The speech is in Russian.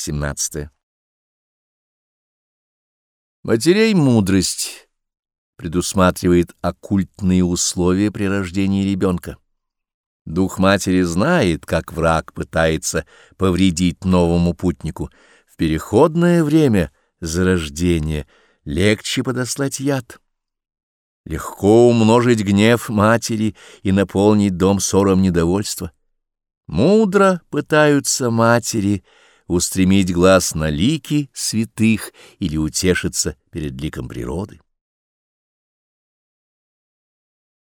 17. Матерей мудрость предусматривает оккультные условия при рождении ребенка. Дух матери знает, как враг пытается повредить новому путнику. В переходное время зарождения легче подослать яд. Легко умножить гнев матери и наполнить дом ссором недовольства. Мудро пытаются матери устремить глаз на лики святых или утешиться перед ликом природы.